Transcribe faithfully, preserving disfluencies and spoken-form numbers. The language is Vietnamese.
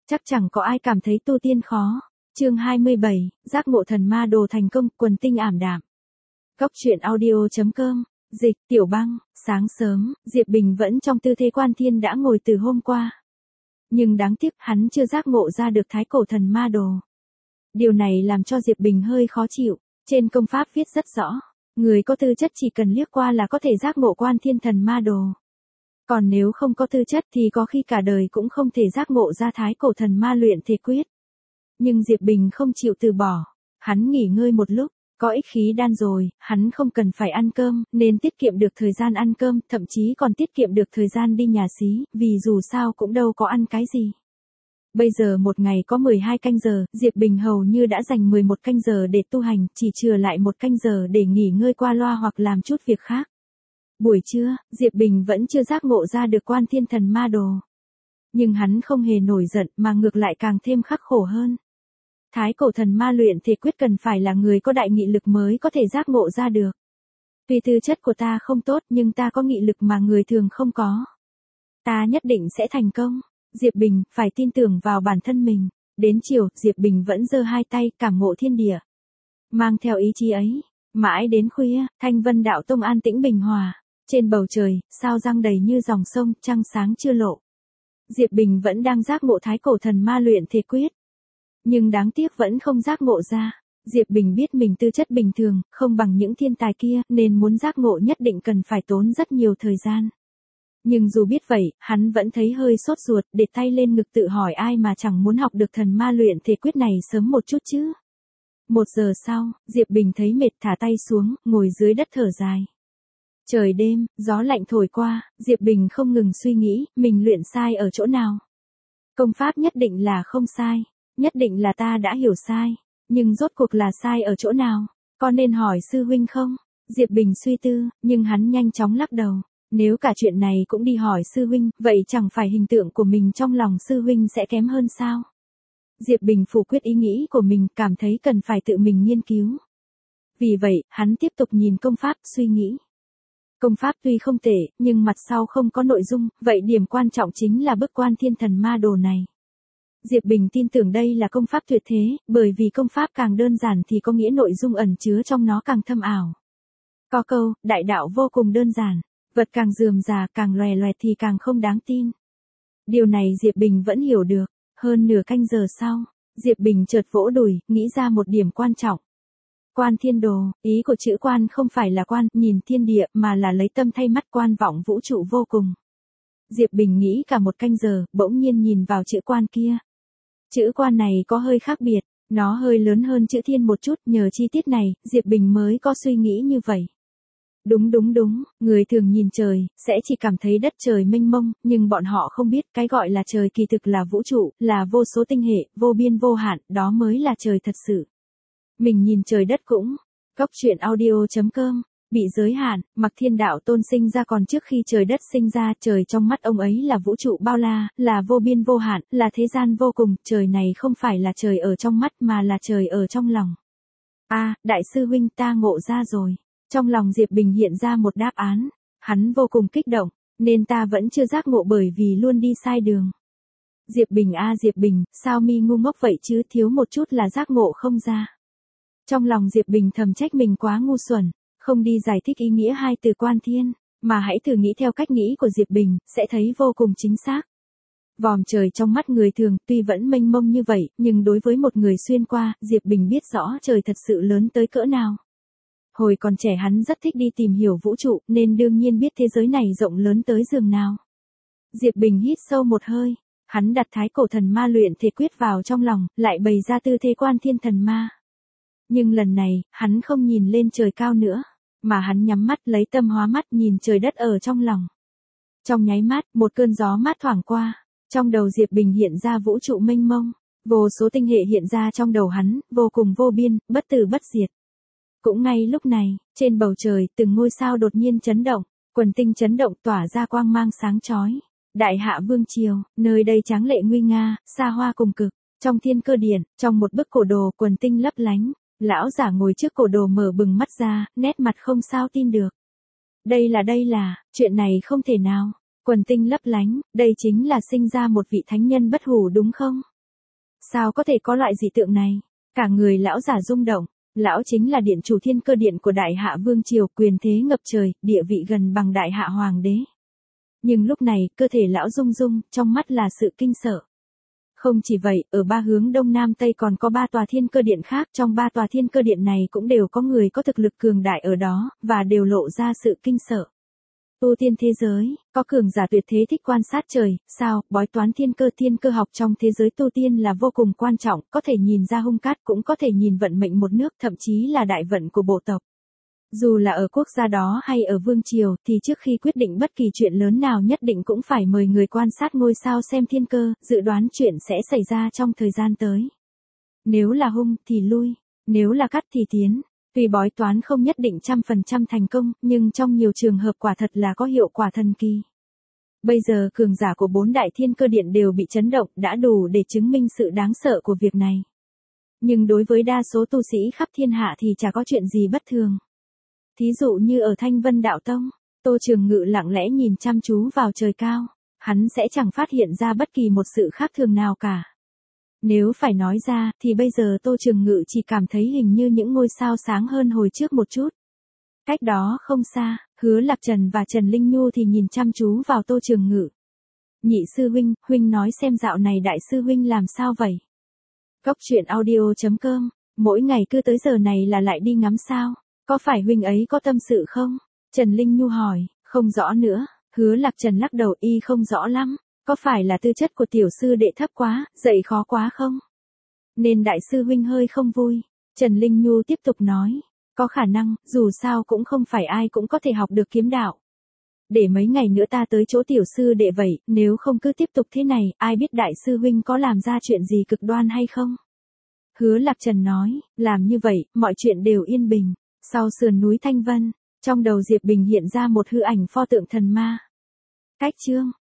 Chắc chẳng có ai cảm thấy tu tiên khó. Chương hai mươi bảy, giác ngộ thần ma đồ thành công, quần tinh ảm đạm. Góc truyện audio chấm com, dịch, Tiểu Băng. Sáng sớm, Diệp Bình vẫn trong tư thế quan thiên đã ngồi từ hôm qua. Nhưng đáng tiếc hắn chưa giác ngộ ra được thái cổ thần ma đồ. Điều này làm cho Diệp Bình hơi khó chịu. Trên công pháp viết rất rõ, người có tư chất chỉ cần liếc qua là có thể giác ngộ quan thiên thần ma đồ. Còn nếu không có tư chất thì có khi cả đời cũng không thể giác ngộ ra thái cổ thần ma luyện thể quyết. Nhưng Diệp Bình không chịu từ bỏ. Hắn nghỉ ngơi một lúc, có ích khí đan rồi, hắn không cần phải ăn cơm, nên tiết kiệm được thời gian ăn cơm, thậm chí còn tiết kiệm được thời gian đi nhà xí, vì dù sao cũng đâu có ăn cái gì. Bây giờ một ngày có mười hai canh giờ, Diệp Bình hầu như đã dành mười một canh giờ để tu hành, chỉ chừa lại một canh giờ để nghỉ ngơi qua loa hoặc làm chút việc khác. Buổi trưa, Diệp Bình vẫn chưa giác ngộ ra được quan thiên thần ma đồ. Nhưng hắn không hề nổi giận mà ngược lại càng thêm khắc khổ hơn. Thái cổ thần ma luyện thể quyết cần phải là người có đại nghị lực mới có thể giác ngộ ra được. Tuy tư chất của ta không tốt nhưng ta có nghị lực mà người thường không có. Ta nhất định sẽ thành công. Diệp Bình phải tin tưởng vào bản thân mình. Đến chiều, Diệp Bình vẫn giơ hai tay cảm ngộ thiên địa. Mang theo ý chí ấy, mãi đến khuya, Thanh Vân Đạo Tông an tĩnh bình hòa. Trên bầu trời, sao răng đầy như dòng sông, trăng sáng chưa lộ. Diệp Bình vẫn đang giác ngộ thái cổ thần ma luyện thể quyết. Nhưng đáng tiếc vẫn không giác ngộ ra. Diệp Bình biết mình tư chất bình thường, không bằng những thiên tài kia, nên muốn giác ngộ nhất định cần phải tốn rất nhiều thời gian. Nhưng dù biết vậy, hắn vẫn thấy hơi sốt ruột, để tay lên ngực tự hỏi ai mà chẳng muốn học được thần ma luyện thể quyết này sớm một chút chứ. Một giờ sau, Diệp Bình thấy mệt thả tay xuống, ngồi dưới đất thở dài. Trời đêm, gió lạnh thổi qua, Diệp Bình không ngừng suy nghĩ, mình luyện sai ở chỗ nào. Công pháp nhất định là không sai, nhất định là ta đã hiểu sai, nhưng rốt cuộc là sai ở chỗ nào, có nên hỏi sư huynh không? Diệp Bình suy tư, nhưng hắn nhanh chóng lắc đầu. Nếu cả chuyện này cũng đi hỏi sư huynh, vậy chẳng phải hình tượng của mình trong lòng sư huynh sẽ kém hơn sao? Diệp Bình phủ quyết ý nghĩ của mình, cảm thấy cần phải tự mình nghiên cứu. Vì vậy, hắn tiếp tục nhìn công pháp, suy nghĩ. Công pháp tuy không tệ, nhưng mặt sau không có nội dung, vậy điểm quan trọng chính là bức quan thiên thần ma đồ này. Diệp Bình tin tưởng đây là công pháp tuyệt thế, bởi vì công pháp càng đơn giản thì có nghĩa nội dung ẩn chứa trong nó càng thâm ảo. Có câu, đại đạo vô cùng đơn giản, vật càng rườm rà càng loè loẹt thì càng không đáng tin. Điều này Diệp Bình vẫn hiểu được. Hơn nửa canh giờ sau, Diệp Bình chợt vỗ đùi, nghĩ ra một điểm quan trọng. Quan thiên đồ, ý của chữ quan không phải là quan, nhìn thiên địa, mà là lấy tâm thay mắt quan vọng vũ trụ vô cùng. Diệp Bình nghĩ cả một canh giờ, bỗng nhiên nhìn vào chữ quan kia. Chữ quan này có hơi khác biệt, nó hơi lớn hơn chữ thiên một chút, nhờ chi tiết này, Diệp Bình mới có suy nghĩ như vậy. Đúng đúng đúng, người thường nhìn trời, sẽ chỉ cảm thấy đất trời mênh mông, nhưng bọn họ không biết cái gọi là trời kỳ thực là vũ trụ, là vô số tinh hệ, vô biên vô hạn, đó mới là trời thật sự. Mình nhìn trời đất cũng, góc truyện audio chấm com, bị giới hạn, Mặc Thiên Đạo Tôn sinh ra còn trước khi trời đất sinh ra, trời trong mắt ông ấy là vũ trụ bao la, là vô biên vô hạn, là thế gian vô cùng, trời này không phải là trời ở trong mắt mà là trời ở trong lòng. A, đại sư huynh ta ngộ ra rồi. Trong lòng Diệp Bình hiện ra một đáp án, hắn vô cùng kích động, nên ta vẫn chưa giác ngộ bởi vì luôn đi sai đường. Diệp Bình a Diệp Bình, sao mi ngu ngốc vậy chứ, thiếu một chút là giác ngộ không ra. Trong lòng Diệp Bình thầm trách mình quá ngu xuẩn, không đi giải thích ý nghĩa hai từ quan thiên, mà hãy thử nghĩ theo cách nghĩ của Diệp Bình, sẽ thấy vô cùng chính xác. Vòm trời trong mắt người thường tuy vẫn mênh mông như vậy, nhưng đối với một người xuyên qua, Diệp Bình biết rõ trời thật sự lớn tới cỡ nào. Hồi còn trẻ hắn rất thích đi tìm hiểu vũ trụ, nên đương nhiên biết thế giới này rộng lớn tới giường nào. Diệp Bình hít sâu một hơi, hắn đặt thái cổ thần ma luyện thể quyết vào trong lòng, lại bày ra tư thế quan thiên thần ma. Nhưng lần này, hắn không nhìn lên trời cao nữa, mà hắn nhắm mắt lấy tâm hóa mắt nhìn trời đất ở trong lòng. Trong nháy mắt, một cơn gió mát thoảng qua, trong đầu Diệp Bình hiện ra vũ trụ mênh mông, vô số tinh hệ hiện ra trong đầu hắn, vô cùng vô biên, bất tử bất diệt. Cũng ngay lúc này, trên bầu trời, từng ngôi sao đột nhiên chấn động, quần tinh chấn động tỏa ra quang mang sáng chói. Đại hạ vương triều, nơi đây tráng lệ nguy nga, xa hoa cùng cực. Trong thiên cơ điện, trong một bức cổ đồ quần tinh lấp lánh, lão giả ngồi trước cổ đồ mở bừng mắt ra, nét mặt không sao tin được. Đây là đây là, chuyện này không thể nào. Quần tinh lấp lánh, đây chính là sinh ra một vị thánh nhân bất hủ đúng không? Sao có thể có loại dị tượng này? Cả người lão giả rung động, lão chính là điện chủ Thiên Cơ Điện của Đại Hạ Vương Triều, quyền thế ngập trời, địa vị gần bằng Đại Hạ Hoàng đế. Nhưng lúc này, cơ thể lão rung rung, trong mắt là sự kinh sợ. Không chỉ vậy, ở ba hướng đông nam tây còn có ba tòa Thiên Cơ Điện khác, trong ba tòa Thiên Cơ Điện này cũng đều có người có thực lực cường đại ở đó, và đều lộ ra sự kinh sợ. Tu tiên thế giới, có cường giả tuyệt thế thích quan sát trời, sao, bói toán thiên cơ thiên cơ học trong thế giới tu tiên là vô cùng quan trọng, có thể nhìn ra hung cát cũng có thể nhìn vận mệnh một nước, thậm chí là đại vận của bộ tộc. Dù là ở quốc gia đó hay ở vương triều, thì trước khi quyết định bất kỳ chuyện lớn nào nhất định cũng phải mời người quan sát ngôi sao xem thiên cơ, dự đoán chuyện sẽ xảy ra trong thời gian tới. Nếu là hung thì lui, nếu là cát thì tiến. Tuy bói toán không nhất định trăm phần trăm thành công, nhưng trong nhiều trường hợp quả thật là có hiệu quả thần kỳ. Bây giờ cường giả của bốn đại Thiên Cơ Điện đều bị chấn động, đã đủ để chứng minh sự đáng sợ của việc này. Nhưng đối với đa số tu sĩ khắp thiên hạ thì chả có chuyện gì bất thường. Thí dụ như ở Thanh Vân Đạo Tông, Tô Trường Ngự lặng lẽ nhìn chăm chú vào trời cao, hắn sẽ chẳng phát hiện ra bất kỳ một sự khác thường nào cả. Nếu phải nói ra, thì bây giờ Tô Trường Ngự chỉ cảm thấy hình như những ngôi sao sáng hơn hồi trước một chút. Cách đó không xa, Hứa Lạc Trần và Trần Linh Nhu thì nhìn chăm chú vào Tô Trường Ngự. Nhị sư huynh, huynh nói xem dạo này đại sư huynh làm sao vậy? Cốc truyện audio chấm com, mỗi ngày cứ tới giờ này là lại đi ngắm sao? Có phải huynh ấy có tâm sự không? Trần Linh Nhu hỏi, không rõ nữa, Hứa Lạc Trần lắc đầu y không rõ lắm. Có phải là tư chất của tiểu sư đệ thấp quá, dạy khó quá không? Nên đại sư huynh hơi không vui. Trần Linh Nhu tiếp tục nói, có khả năng, dù sao cũng không phải ai cũng có thể học được kiếm đạo. Để mấy ngày nữa ta tới chỗ tiểu sư đệ vậy, nếu không cứ tiếp tục thế này, ai biết đại sư huynh có làm ra chuyện gì cực đoan hay không? Hứa Lạc Trần nói, làm như vậy, mọi chuyện đều yên bình. Sau sườn núi Thanh Vân, trong đầu Diệp Bình hiện ra một hư ảnh pho tượng thần ma. Cách chương